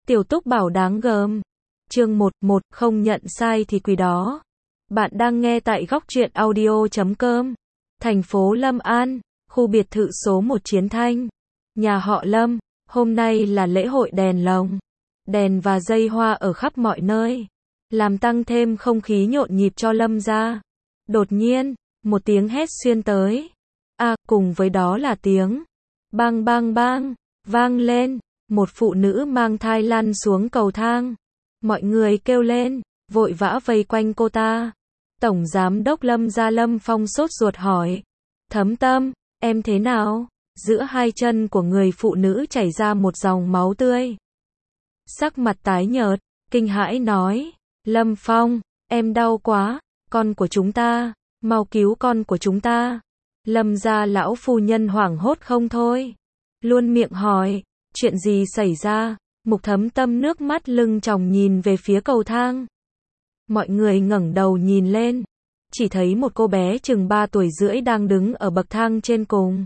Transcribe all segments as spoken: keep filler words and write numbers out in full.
Tiểu Túc Bảo đáng gờm. Chương một, một, không nhận sai thì quỳ đó. Bạn đang nghe tại góc truyện audio chấm com. Thành phố Lâm An, khu biệt thự số một Chiến Thanh. Nhà họ Lâm, hôm nay là lễ hội đèn lồng. Đèn và dây hoa ở khắp mọi nơi, làm tăng thêm không khí nhộn nhịp cho Lâm gia. Đột nhiên, một tiếng hét xuyên tới. À, cùng với đó là tiếng bang bang bang, vang lên. Một phụ nữ mang thai lăn xuống cầu thang. Mọi người kêu lên, vội vã vây quanh cô ta. Tổng giám đốc Lâm gia Lâm Phong sốt ruột hỏi. Thấm Tâm, em thế nào? Giữa hai chân của người phụ nữ chảy ra một dòng máu tươi. Sắc mặt tái nhợt, kinh hãi nói. Lâm Phong, em đau quá, con của chúng ta, mau cứu con của chúng ta. Lâm gia lão phu nhân hoảng hốt không thôi. Luôn miệng hỏi, chuyện gì xảy ra? Mục Thấm Tâm nước mắt lưng tròng nhìn về phía cầu thang. Mọi người ngẩng đầu nhìn lên, chỉ thấy một cô bé chừng ba tuổi rưỡi đang đứng ở bậc thang trên cùng.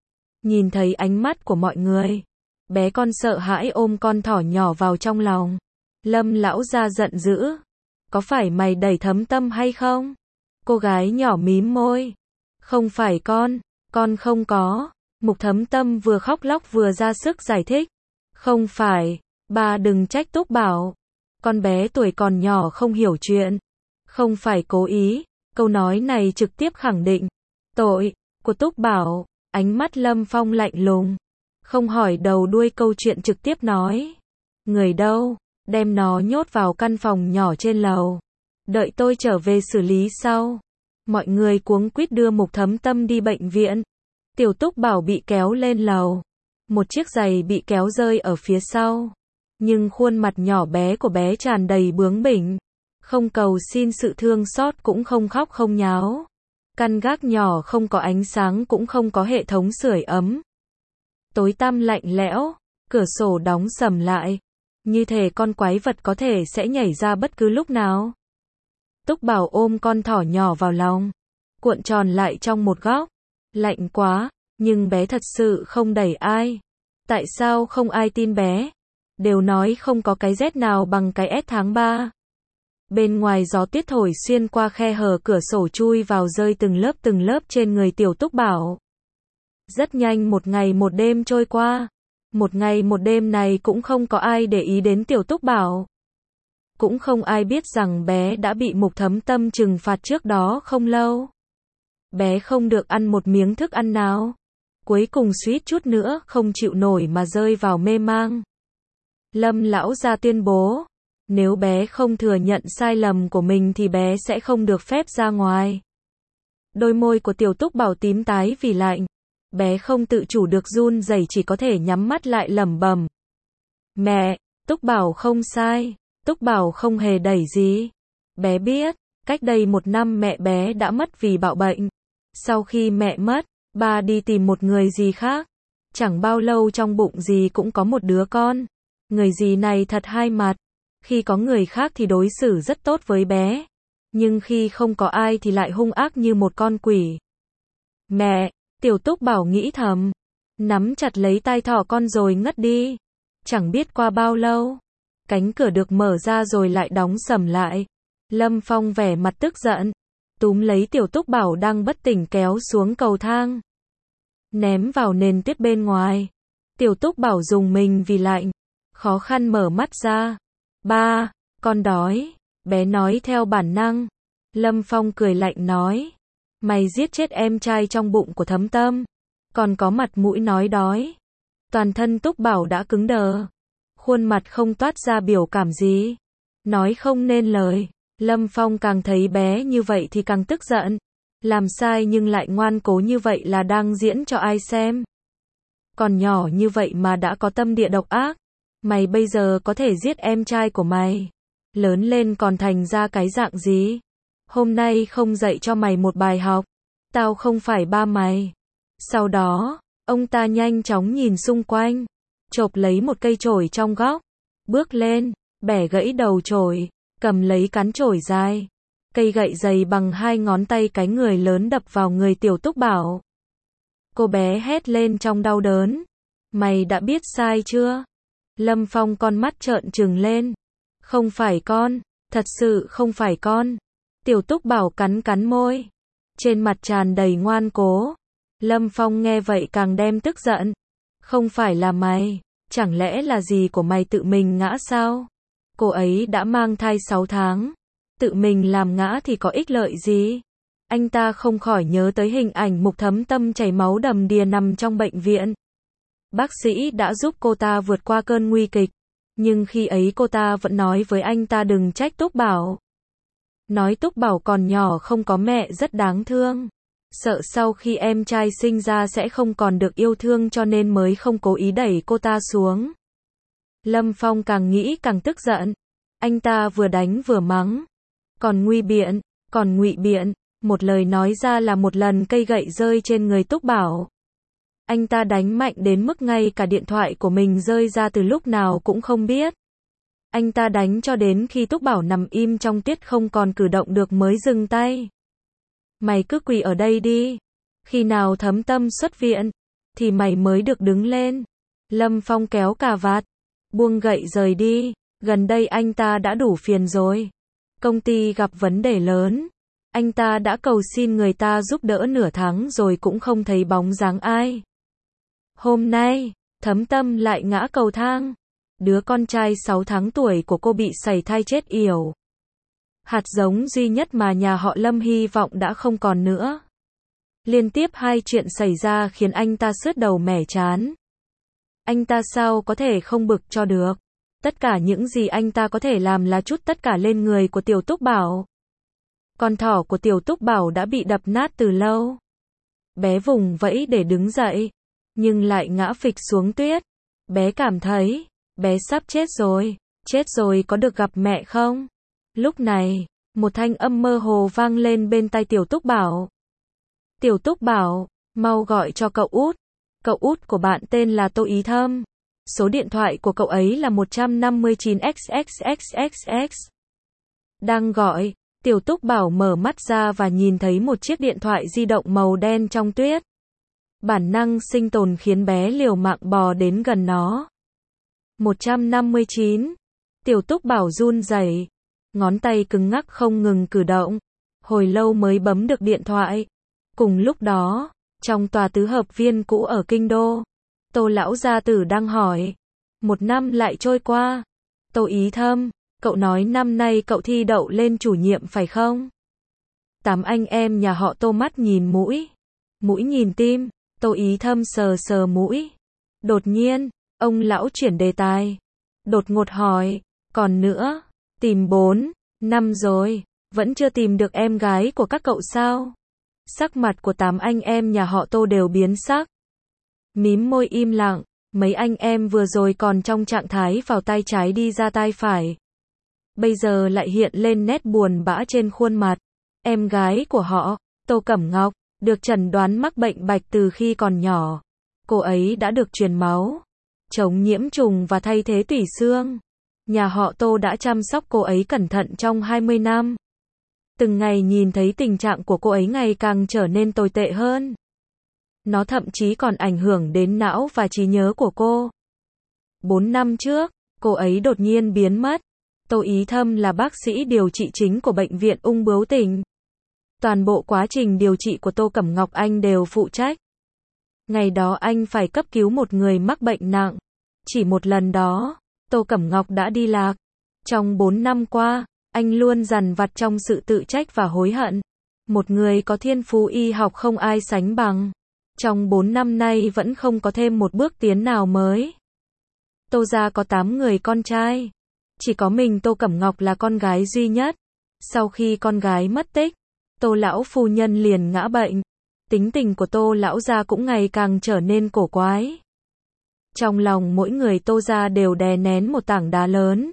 Nhìn thấy ánh mắt của mọi người, bé con sợ hãi ôm con thỏ nhỏ vào trong lòng. Lâm lão gia giận dữ. Có phải mày đẩy Thấm Tâm hay không? Cô gái nhỏ mím môi. Không phải con, con không có. Mục Thấm Tâm vừa khóc lóc vừa ra sức giải thích. Không phải, bà đừng trách Túc Bảo. Con bé tuổi còn nhỏ không hiểu chuyện. Không phải cố ý. Câu nói này trực tiếp khẳng định tội của Túc Bảo. Ánh mắt Lâm Phong lạnh lùng, không hỏi đầu đuôi câu chuyện trực tiếp nói. Người đâu? Đem nó nhốt vào căn phòng nhỏ trên lầu. Đợi tôi trở về xử lý sau. Mọi người cuống quýt đưa Mục Thấm Tâm đi bệnh viện. Tiểu Túc Bảo bị kéo lên lầu. Một chiếc giày bị kéo rơi ở phía sau. Nhưng khuôn mặt nhỏ bé của bé tràn đầy bướng bỉnh. Không cầu xin sự thương xót cũng không khóc không nháo. Căn gác nhỏ không có ánh sáng cũng không có hệ thống sưởi ấm. Tối tăm lạnh lẽo, cửa sổ đóng sầm lại. Như thể con quái vật có thể sẽ nhảy ra bất cứ lúc nào. Túc Bảo ôm con thỏ nhỏ vào lòng, cuộn tròn lại trong một góc. Lạnh quá, nhưng bé thật sự không đẩy ai. Tại sao không ai tin bé? Đều nói không có cái rét nào bằng cái S tháng ba. Bên ngoài gió tuyết thổi xuyên qua khe hở cửa sổ chui vào rơi từng lớp từng lớp trên người Tiểu Túc Bảo. Rất nhanh một ngày một đêm trôi qua. Một ngày một đêm này cũng không có ai để ý đến Tiểu Túc Bảo. Cũng không ai biết rằng bé đã bị Mục Thấm Tâm trừng phạt trước đó không lâu. Bé không được ăn một miếng thức ăn nào. Cuối cùng suýt chút nữa không chịu nổi mà rơi vào mê mang. Lâm lão gia tuyên bố, nếu bé không thừa nhận sai lầm của mình thì bé sẽ không được phép ra ngoài. Đôi môi của Tiểu Túc Bảo tím tái vì lạnh. Bé không tự chủ được run rẩy, chỉ có thể nhắm mắt lại lẩm bẩm. Mẹ, Túc Bảo không sai. Túc Bảo không hề đẩy gì. Bé biết, cách đây một năm mẹ bé đã mất vì bạo bệnh. Sau khi mẹ mất, ba đi tìm một người gì khác. Chẳng bao lâu trong bụng dì cũng có một đứa con. Người dì này thật hai mặt. Khi có người khác thì đối xử rất tốt với bé. Nhưng khi không có ai thì lại hung ác như một con quỷ. Mẹ, Tiểu Túc Bảo nghĩ thầm. Nắm chặt lấy tai thỏ con rồi ngất đi. Chẳng biết qua bao lâu. Cánh cửa được mở ra rồi lại đóng sầm lại. Lâm Phong vẻ mặt tức giận. Túm lấy Tiểu Túc Bảo đang bất tỉnh kéo xuống cầu thang. Ném vào nền tuyết bên ngoài. Tiểu Túc Bảo rùng mình vì lạnh. Khó khăn mở mắt ra. Ba, con đói. Bé nói theo bản năng. Lâm Phong cười lạnh nói. Mày giết chết em trai trong bụng của Thấm Tâm. Còn có mặt mũi nói đói. Toàn thân Túc Bảo đã cứng đờ. Khuôn mặt không toát ra biểu cảm gì. Nói không nên lời. Lâm Phong càng thấy bé như vậy thì càng tức giận. Làm sai nhưng lại ngoan cố như vậy là đang diễn cho ai xem. Còn nhỏ như vậy mà đã có tâm địa độc ác. Mày bây giờ có thể giết em trai của mày. Lớn lên còn thành ra cái dạng gì? Hôm nay không dạy cho mày một bài học. Tao không phải ba mày. Sau đó, ông ta nhanh chóng nhìn xung quanh. Chộp lấy một cây chổi trong góc. Bước lên, bẻ gãy đầu chổi. Cầm lấy cán chổi dài. Cây gậy dày bằng hai ngón tay cái người lớn đập vào người Tiểu Túc Bảo. Cô bé hét lên trong đau đớn. Mày đã biết sai chưa? Lâm Phong con mắt trợn trừng lên. Không phải con, thật sự không phải con. Tiểu Túc Bảo cắn cắn môi, trên mặt tràn đầy ngoan cố. Lâm Phong nghe vậy càng đem tức giận. Không phải là mày, chẳng lẽ là dì của mày tự mình ngã sao? Cô ấy đã mang thai sáu tháng, tự mình làm ngã thì có ích lợi gì? Anh ta không khỏi nhớ tới hình ảnh Mục Thấm Tâm chảy máu đầm đìa nằm trong bệnh viện. Bác sĩ đã giúp cô ta vượt qua cơn nguy kịch, nhưng khi ấy cô ta vẫn nói với anh ta đừng trách Túc Bảo. Nói Túc Bảo còn nhỏ không có mẹ rất đáng thương. Sợ sau khi em trai sinh ra sẽ không còn được yêu thương cho nên mới không cố ý đẩy cô ta xuống. Lâm Phong càng nghĩ càng tức giận. Anh ta vừa đánh vừa mắng. Còn nguy biện, còn ngụy biện, một lời nói ra là một lần cây gậy rơi trên người Túc Bảo. Anh ta đánh mạnh đến mức ngay cả điện thoại của mình rơi ra từ lúc nào cũng không biết. Anh ta đánh cho đến khi Túc Bảo nằm im trong tuyết không còn cử động được mới dừng tay. Mày cứ quỳ ở đây đi. Khi nào Thấm Tâm xuất viện, thì mày mới được đứng lên. Lâm Phong kéo cà vạt, buông gậy rời đi. Gần đây anh ta đã đủ phiền rồi. Công ty gặp vấn đề lớn. Anh ta đã cầu xin người ta giúp đỡ nửa tháng rồi cũng không thấy bóng dáng ai. Hôm nay, Thấm Tâm lại ngã cầu thang. Đứa con trai sáu tháng tuổi của cô bị sảy thai chết yểu. Hạt giống duy nhất mà nhà họ Lâm hy vọng đã không còn nữa. Liên tiếp hai chuyện xảy ra khiến anh ta sứt đầu mẻ trán. Anh ta sao có thể không bực cho được. Tất cả những gì anh ta có thể làm là trút tất cả lên người của Tiểu Túc Bảo. Con thỏ của Tiểu Túc Bảo đã bị đập nát từ lâu. Bé vùng vẫy để đứng dậy, nhưng lại ngã phịch xuống tuyết. Bé cảm thấy, bé sắp chết rồi, chết rồi có được gặp mẹ không? Lúc này, một thanh âm mơ hồ vang lên bên tai Tiểu Túc Bảo. Tiểu Túc Bảo, mau gọi cho cậu út. Cậu út của bạn tên là Tô Ý Thâm. Số điện thoại của cậu ấy là một năm chín x x x x x. Đang gọi, Tiểu Túc Bảo mở mắt ra và nhìn thấy một chiếc điện thoại di động màu đen trong tuyết. Bản năng sinh tồn khiến bé liều mạng bò đến gần nó. một năm chín. Tiểu Túc Bảo run rẩy, ngón tay cứng ngắc không ngừng cử động. Hồi lâu mới bấm được điện thoại. Cùng lúc đó, trong tòa tứ hợp viên cũ ở Kinh Đô, Tô lão gia tử đang hỏi. Một năm lại trôi qua. Tô Ý Thâm, cậu nói năm nay cậu thi đậu lên chủ nhiệm phải không? Tám anh em nhà họ Tô mắt nhìn mũi, mũi nhìn tim. Tô Ý Thâm sờ sờ mũi. Đột nhiên, ông lão chuyển đề tài. Đột ngột hỏi, còn nữa, tìm bốn năm rồi, vẫn chưa tìm được em gái của các cậu sao? Sắc mặt của tám anh em nhà họ Tô đều biến sắc. Mím môi im lặng, mấy anh em vừa rồi còn trong trạng thái vào tay trái đi ra tay phải. Bây giờ lại hiện lên nét buồn bã trên khuôn mặt. Em gái của họ, Tô Cẩm Ngọc, được chẩn đoán mắc bệnh bạch từ khi còn nhỏ. Cô ấy đã được truyền máu, chống nhiễm trùng và thay thế tủy xương. Nhà họ Tô đã chăm sóc cô ấy cẩn thận trong hai mươi năm. Từng ngày nhìn thấy tình trạng của cô ấy ngày càng trở nên tồi tệ hơn. Nó thậm chí còn ảnh hưởng đến não và trí nhớ của cô. Bốn năm trước, cô ấy đột nhiên biến mất. Tô Ý Thâm là bác sĩ điều trị chính của bệnh viện ung bướu tỉnh. Toàn bộ quá trình điều trị của Tô Cẩm Ngọc anh đều phụ trách. Ngày đó anh phải cấp cứu một người mắc bệnh nặng. Chỉ một lần đó, Tô Cẩm Ngọc đã đi lạc. Trong bốn năm qua, anh luôn dằn vặt trong sự tự trách và hối hận. Một người có thiên phú y học không ai sánh bằng. Trong bốn năm nay vẫn không có thêm một bước tiến nào mới. Tô gia có tám người con trai. Chỉ có mình Tô Cẩm Ngọc là con gái duy nhất. Sau khi con gái mất tích, Tô lão phu nhân liền ngã bệnh. Tính tình của Tô lão gia cũng ngày càng trở nên cổ quái. Trong lòng mỗi người Tô gia đều đè nén một tảng đá lớn.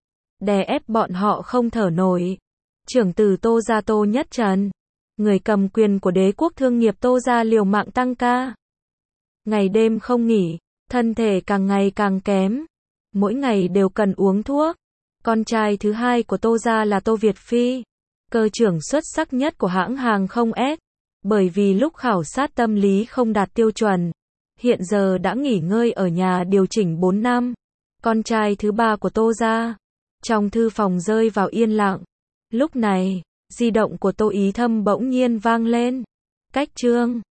Đè ép bọn họ không thở nổi. Trưởng tử Tô gia Tô Nhất Trần, người cầm quyền của đế quốc thương nghiệp Tô gia liều mạng tăng ca. Ngày đêm không nghỉ, thân thể càng ngày càng kém. Mỗi ngày đều cần uống thuốc. Con trai thứ hai của Tô gia là Tô Việt Phi, cơ trưởng xuất sắc nhất của hãng hàng không S. Bởi vì lúc khảo sát tâm lý không đạt tiêu chuẩn, hiện giờ đã nghỉ ngơi ở nhà điều chỉnh bốn năm. con trai thứ ba của Tô gia. Trong thư phòng rơi vào yên lặng. Lúc này, di động của Tô Ý Thâm bỗng nhiên vang lên. Cách chương